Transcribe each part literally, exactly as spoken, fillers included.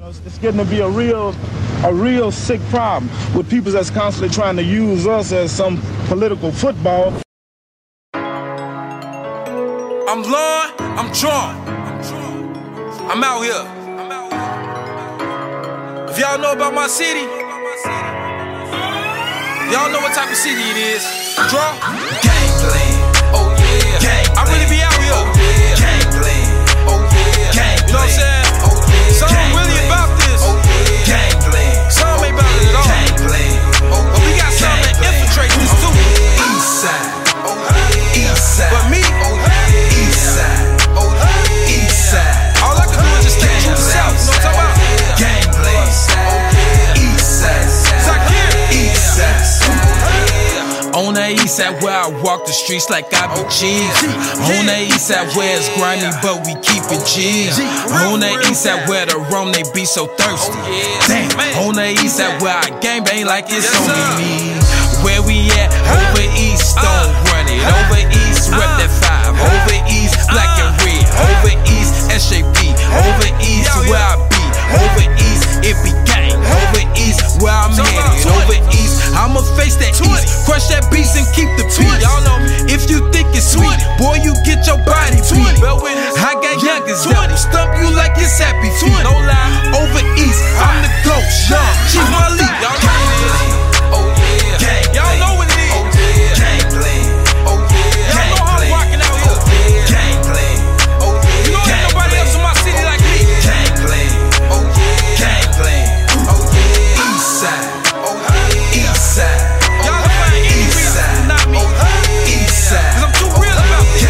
It's getting to be a real, a real sick problem with people that's constantly trying to use us as some political football. I'm Lon, I'm John. I'm out here. If y'all know about my city, y'all know what type of city it is. Draw. Gangland. Oh yeah. Gangland. I really be out here. Oh yeah. Gangland. Oh yeah. Gangland. You know what I'm saying? Oh yeah. Some really about this. Oh yeah. Gangland. Some ain't about it at all. Gangland. Oh yeah. But we got some that infiltrate this too. East side. Oh yeah. East side. But me. Oh yeah. East side. Oh yeah. East side. All I can do is just stay true to self. You know what I'm talking about? Gangland. East side. Zakir. East side. On the east side where I walk the streets like I be Jeezy. On the east side where it's grimy but we keep it G. On the east side where the rum they be so thirsty. Damn. On the east side where I gang bang like it's only me. Where we at? Over east, don't run it. Over east, rep that five. Over east, black and red. Over east, S J P. Over east, where I be. Over east, it be gang. Over east, where I'm headed. Over east, I'ma face that east. Crush that beast and keep the peace. Y'all know if you think it's sweet, boy, you get your body beat. I got youngers that will stump you like it's happy feet. No lie. Over east, I'm the ghost. Young, Chief Malik. Y'all know what it is. Oh yeah. Y'all know what it is. Oh yeah. Gangland. Oh yeah. Y'all know how I'm rocking out here. Oh yeah. Gangland. Oh yeah. You know ain't nobody else in my city like me. Gangland. Oh yeah. Gangland. Oh yeah. East side. Oh yeah. East side. Y'all can find any reason, not me. East side. Cause I'm too real about this.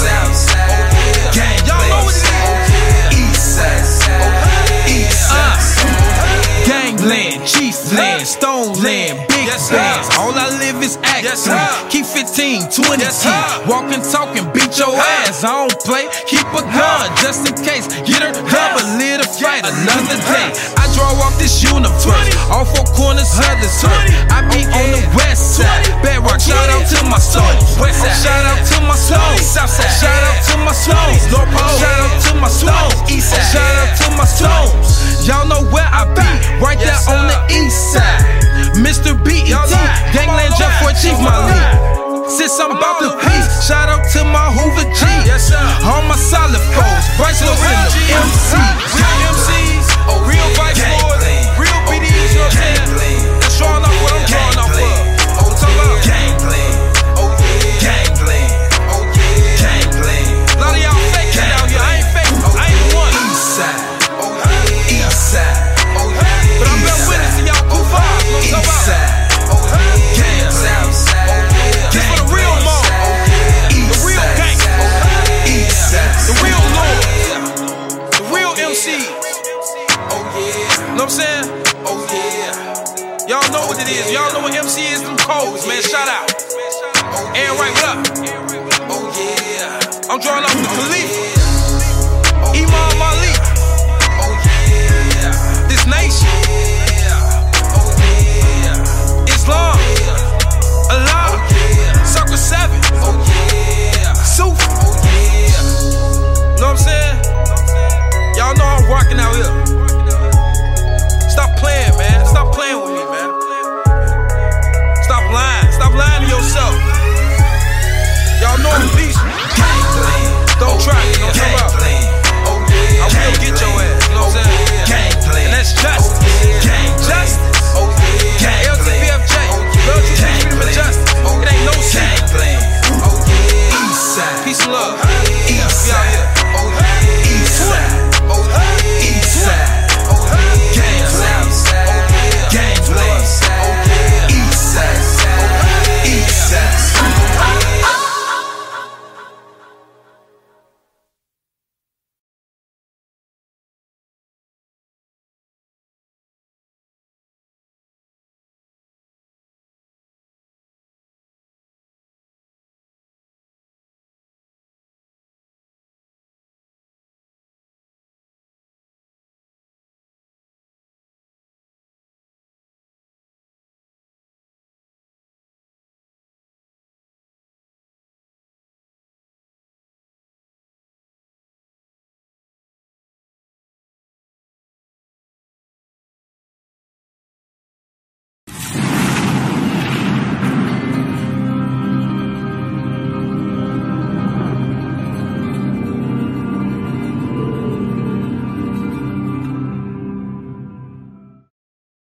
Gang. Y'all know what it is. East side. East side. Gangland, Chief Land, Stone Land, Big Bands. All I live is act yes, keep fifteen, twenty yes, walking, talking, beat your ass. I don't play, keep a gun just in case. Get her cover, live to fight another day. I draw off this universe, all four corners of the turf. I be on the west side, Bedrock. Shout out to my souls, shout out to my souls, Southside. Shout out to my souls, North Pole. Shout out to my souls, Eastside. Shout out to my souls. Y'all know where I be, right there on the east side. Mister B E T, Gangland Jump for Chief Malik. Since I'm about the peace, shout out to my Hoover G. All my solid foes, Vice Lords and the M Cs. Real M Cs, real Vice Lords, real B Ds, you know what I'm saying? That's drawing off what I'm drawing off of. Oh, talk about Gangland. Oh yeah. Gangland. Oh yeah. Gangland. A lot of y'all faking out here. I ain't faking. I ain't the one. East side. Oh yeah. East side. Oh yeah. But I'm been witnessing y'all goof off. You know what I'm talking about? Oh yeah. Gangland. Oh yeah. Just for the real mo. Oh yeah. The real gangsta. Oh yeah. East side. The real lord. The real M C. Oh yeah. Know what I'm saying? Oh yeah. Y'all know what it is. Y'all know what M C is. Them codes, man. Shout out. And right, what up? Oh yeah. I'm drawing off the Khalifa.